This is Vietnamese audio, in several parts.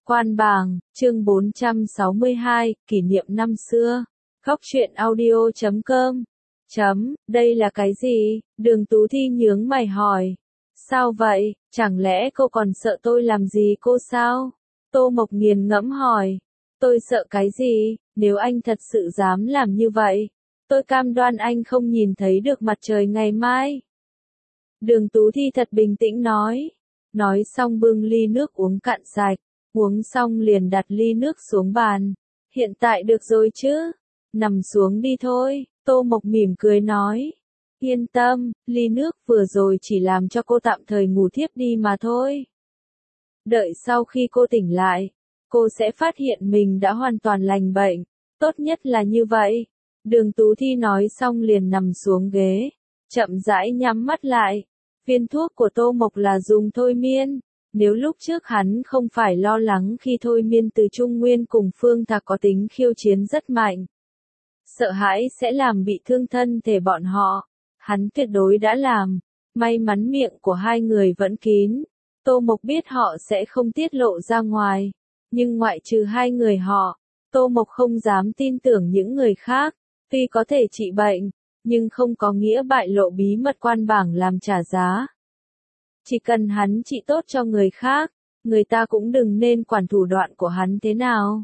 Quan bảng, chương 462, kỷ niệm năm xưa. Góc truyện audio.com. Đây là cái gì? Đường Tú Thi nhướng mày hỏi. Sao vậy? Chẳng lẽ cô còn sợ tôi làm gì cô sao? Tô Mộc nghiền ngẫm hỏi. Tôi sợ cái gì? Nếu anh thật sự dám làm như vậy, tôi cam đoan anh không nhìn thấy được mặt trời ngày mai. Đường Tú Thi thật bình tĩnh nói. Nói xong bưng ly nước uống cạn sạch. Uống xong liền đặt ly nước xuống bàn. Hiện tại được rồi chứ? Nằm xuống đi thôi, Tô Mộc mỉm cười nói. Yên tâm, ly nước vừa rồi chỉ làm cho cô tạm thời ngủ thiếp đi mà thôi. Đợi sau khi cô tỉnh lại, cô sẽ phát hiện mình đã hoàn toàn lành bệnh. Tốt nhất là như vậy. Đường Tú Thi nói xong liền nằm xuống ghế, chậm rãi nhắm mắt lại. Viên thuốc của Tô Mộc là dùng thôi miên. Nếu lúc trước hắn không phải lo lắng khi thôi miên từ Trung Nguyên cùng Phương Thạc có tính khiêu chiến rất mạnh, sợ hãi sẽ làm bị thương thân thể bọn họ, hắn tuyệt đối đã làm. May mắn miệng của hai người vẫn kín, Tô Mộc biết họ sẽ không tiết lộ ra ngoài, nhưng ngoại trừ hai người họ, Tô Mộc không dám tin tưởng những người khác. Tuy có thể trị bệnh, nhưng không có nghĩa bại lộ bí mật quan bảng làm trả giá. Chỉ cần hắn trị tốt cho người khác, người ta cũng đừng nên quản thủ đoạn của hắn thế nào.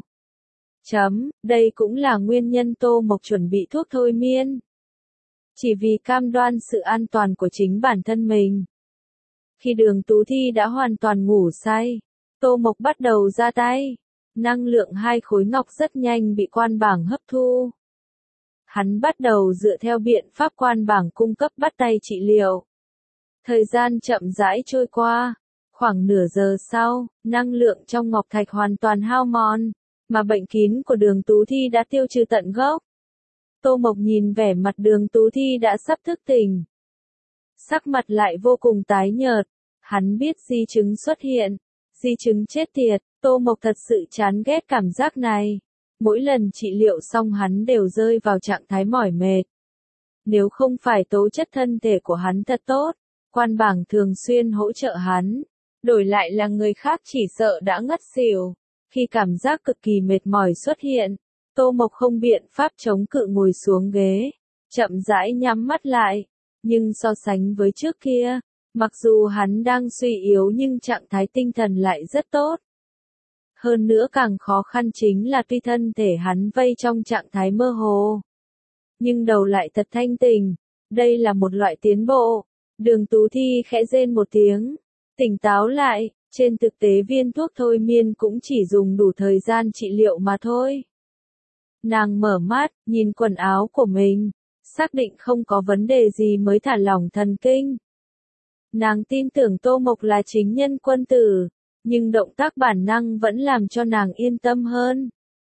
Đây cũng là nguyên nhân Tô Mộc chuẩn bị thuốc thôi miên. Chỉ vì cam đoan sự an toàn của chính bản thân mình. Khi Đường Tú Thi đã hoàn toàn ngủ say, Tô Mộc bắt đầu ra tay. Năng lượng hai khối ngọc rất nhanh bị quan bảng hấp thu. Hắn bắt đầu dựa theo biện pháp quan bảng cung cấp bắt tay trị liệu. Thời gian chậm rãi trôi qua, khoảng nửa giờ sau, năng lượng trong ngọc thạch hoàn toàn hao mòn, mà bệnh kín của Đường Tú Thi đã tiêu trừ tận gốc. Tô Mộc nhìn vẻ mặt Đường Tú Thi đã sắp thức tỉnh. Sắc mặt lại vô cùng tái nhợt, hắn biết di chứng xuất hiện, di chứng chết tiệt, Tô Mộc thật sự chán ghét cảm giác này. Mỗi lần trị liệu xong hắn đều rơi vào trạng thái mỏi mệt. Nếu không phải tố chất thân thể của hắn thật tốt, quan bảng thường xuyên hỗ trợ hắn, đổi lại là người khác chỉ sợ đã ngất xỉu. Khi cảm giác cực kỳ mệt mỏi xuất hiện, Tô Mộc không biện pháp chống cự ngồi xuống ghế, chậm rãi nhắm mắt lại. Nhưng so sánh với trước kia, mặc dù hắn đang suy yếu nhưng trạng thái tinh thần lại rất tốt. Hơn nữa càng khó khăn chính là tuy thân thể hắn vây trong trạng thái mơ hồ, nhưng đầu lại thật thanh tỉnh. Đây là một loại tiến bộ. Đường Tú Thi khẽ rên một tiếng, tỉnh táo lại. Trên thực tế viên thuốc thôi miên cũng chỉ dùng đủ thời gian trị liệu mà thôi. Nàng mở mắt, nhìn quần áo của mình, xác định không có vấn đề gì mới thả lỏng thần kinh. Nàng tin tưởng Tô Mộc là chính nhân quân tử, nhưng động tác bản năng vẫn làm cho nàng yên tâm hơn.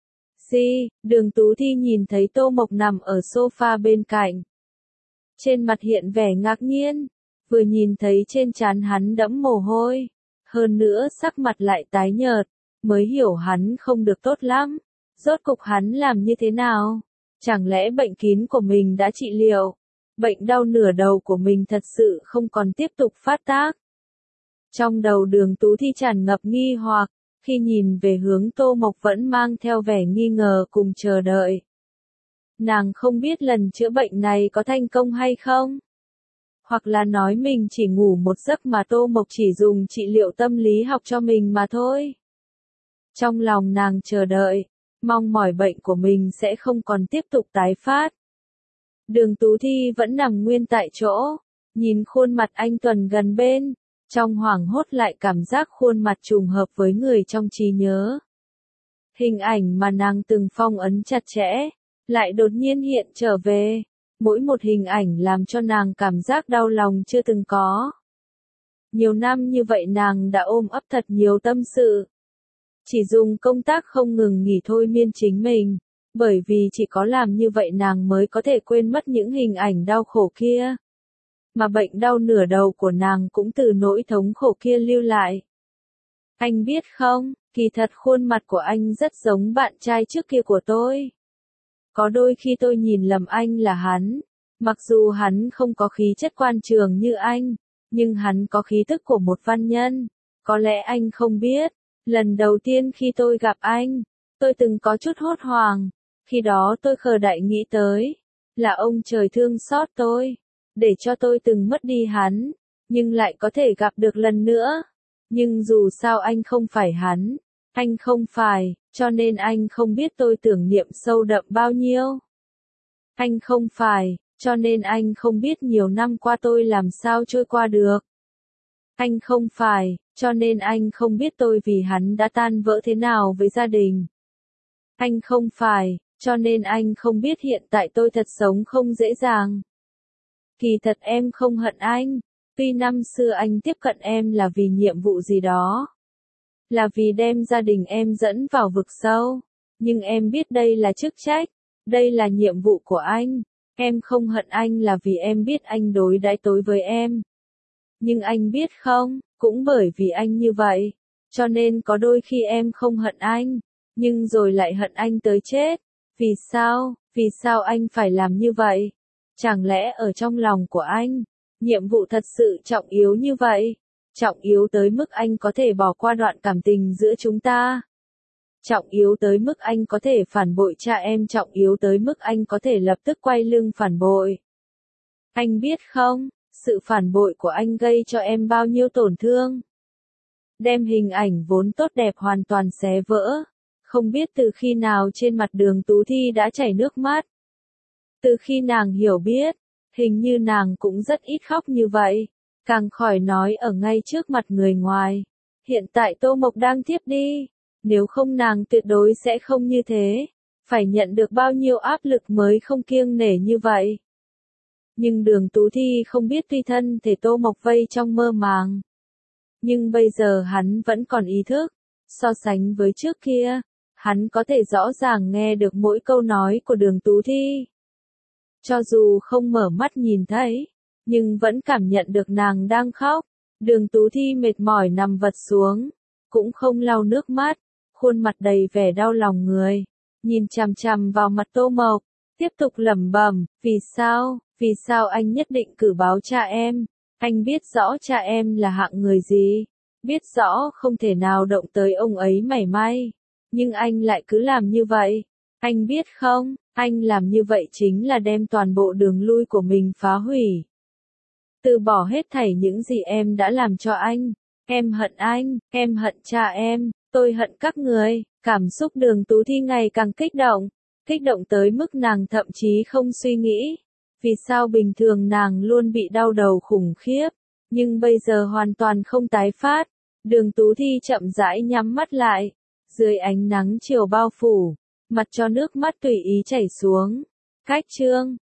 Đường Tú Thi nhìn thấy Tô Mộc nằm ở sofa bên cạnh. Trên mặt hiện vẻ ngạc nhiên, vừa nhìn thấy trên trán hắn đẫm mồ hôi, hơn nữa sắc mặt lại tái nhợt, mới hiểu hắn không được tốt lắm. Rốt cục hắn làm như thế nào? Chẳng lẽ bệnh kín của mình đã trị liệu? Bệnh đau nửa đầu của mình thật sự không còn tiếp tục phát tác? Trong đầu Đường Tú Thi tràn ngập nghi hoặc, khi nhìn về hướng Tô Mộc vẫn mang theo vẻ nghi ngờ cùng chờ đợi. Nàng không biết lần chữa bệnh này có thành công hay không? Hoặc là nói mình chỉ ngủ một giấc mà Tô Mộc chỉ dùng trị liệu tâm lý học cho mình mà thôi. Trong lòng nàng chờ đợi, mong mỏi bệnh của mình sẽ không còn tiếp tục tái phát. Đường Tú Thi vẫn nằm nguyên tại chỗ, nhìn khuôn mặt anh Tuần gần bên, trong hoảng hốt lại cảm giác khuôn mặt trùng hợp với người trong trí nhớ. Hình ảnh mà nàng từng phong ấn chặt chẽ, lại đột nhiên hiện trở về. Mỗi một hình ảnh làm cho nàng cảm giác đau lòng chưa từng có. Nhiều năm như vậy nàng đã ôm ấp thật nhiều tâm sự. Chỉ dùng công tác không ngừng nghỉ thôi miên chính mình, bởi vì chỉ có làm như vậy nàng mới có thể quên mất những hình ảnh đau khổ kia. Mà bệnh đau nửa đầu của nàng cũng từ nỗi thống khổ kia lưu lại. Anh biết không, kỳ thật khuôn mặt của anh rất giống bạn trai trước kia của tôi. Có đôi khi tôi nhìn lầm anh là hắn. Mặc dù hắn không có khí chất quan trường như anh, nhưng hắn có khí tức của một văn nhân. Có lẽ anh không biết, Lần đầu tiên khi tôi gặp anh, tôi từng có chút hốt hoảng. Khi đó tôi khờ dại nghĩ tới, là ông trời thương xót tôi, để cho tôi từng mất đi hắn, nhưng lại có thể gặp được lần nữa. Nhưng dù sao anh không phải hắn, anh không phải, cho nên anh không biết tôi tưởng niệm sâu đậm bao nhiêu. Anh không phải, cho nên anh không biết nhiều năm qua tôi làm sao trôi qua được. Anh không phải, cho nên anh không biết tôi vì hắn đã tan vỡ thế nào với gia đình. Anh không phải, cho nên anh không biết hiện tại tôi thật sống không dễ dàng. Kỳ thật em không hận anh, tuy năm xưa anh tiếp cận em là vì nhiệm vụ gì đó. Là vì đem gia đình em dẫn vào vực sâu. Nhưng em biết đây là chức trách, đây là nhiệm vụ của anh. Em không hận anh là vì em biết anh đối đãi tối với em. Nhưng anh biết không, cũng bởi vì anh như vậy, cho nên có đôi khi em không hận anh, nhưng rồi lại hận anh tới chết. Vì sao? Vì sao anh phải làm như vậy? Chẳng lẽ ở trong lòng của anh, nhiệm vụ thật sự trọng yếu như vậy? Trọng yếu tới mức anh có thể bỏ qua đoạn cảm tình giữa chúng ta? Trọng yếu tới mức anh có thể phản bội cha em, trọng yếu tới mức anh có thể lập tức quay lưng phản bội? Anh biết không, sự phản bội của anh gây cho em bao nhiêu tổn thương? Đem hình ảnh vốn tốt đẹp hoàn toàn xé vỡ. Không biết từ khi nào trên mặt Đường Tú Thi đã chảy nước mắt. Từ khi nàng hiểu biết, hình như nàng cũng rất ít khóc như vậy, càng khỏi nói ở ngay trước mặt người ngoài. Hiện tại Tô Mộc đang thiếp đi, nếu không nàng tuyệt đối sẽ không như thế, phải nhận được bao nhiêu áp lực mới không kiêng nể như vậy. Nhưng Đường Tú Thi không biết tuy thân thể Tô Mộc vây trong mơ màng. Nhưng bây giờ hắn vẫn còn ý thức, so sánh với trước kia, hắn có thể rõ ràng nghe được mỗi câu nói của Đường Tú Thi. Cho dù không mở mắt nhìn thấy, nhưng vẫn cảm nhận được nàng đang khóc. Đường Tú Thi mệt mỏi nằm vật xuống, cũng không lau nước mắt, khuôn mặt đầy vẻ đau lòng người, nhìn chằm chằm vào mặt Tô Mộc, tiếp tục lẩm bẩm, vì sao anh nhất định cử báo cha em, anh biết rõ cha em là hạng người gì, biết rõ không thể nào động tới ông ấy mảy may, nhưng anh lại cứ làm như vậy, anh biết không, anh làm như vậy chính là đem toàn bộ đường lui của mình phá hủy. Từ bỏ hết thảy những gì em đã làm cho em hận em hận cha em, tôi hận các người. Cảm xúc Đường Tú Thi ngày càng kích động tới mức nàng thậm chí không suy nghĩ. Vì sao bình thường nàng luôn bị đau đầu khủng khiếp, nhưng bây giờ hoàn toàn không tái phát. Đường Tú Thi chậm rãi nhắm mắt lại, dưới ánh nắng chiều bao phủ, mặt cho nước mắt tùy ý chảy xuống. Cách chương